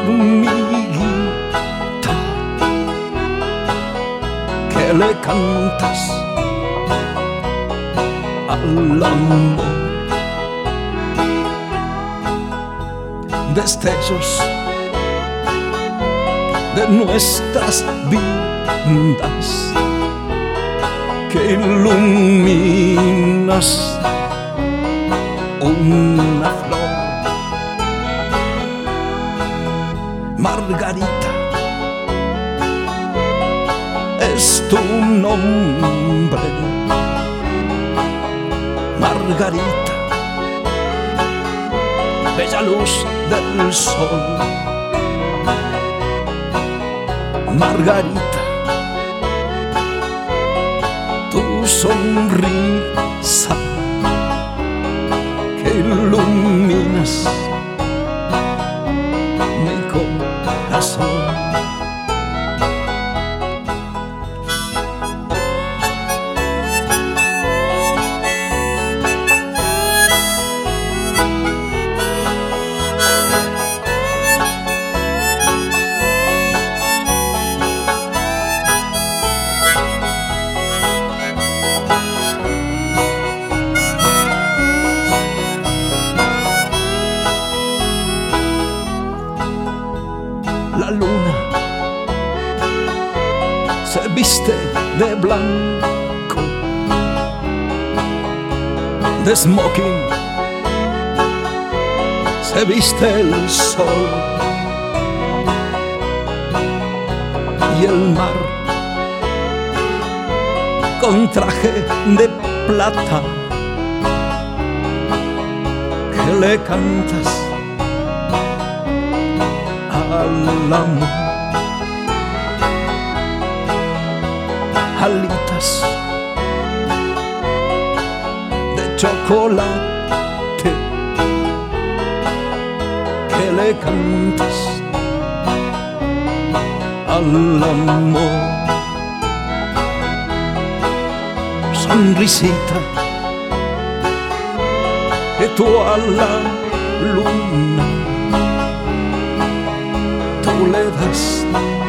mi guitarra, que le cantas al amor. Destellos de nuestras vidas que iluminas una flor. Margarita es tu nombre, Margarita, bella luz del sol. Margarita, tu sonrisa que iluminas mi corazón. La luna se viste de blanco, de smoking se viste el sol, y el mar con traje de plata que le cantas al amor. Alitas de chocolate que le cantas al amor. Sonrisita que tú a la luna tú le das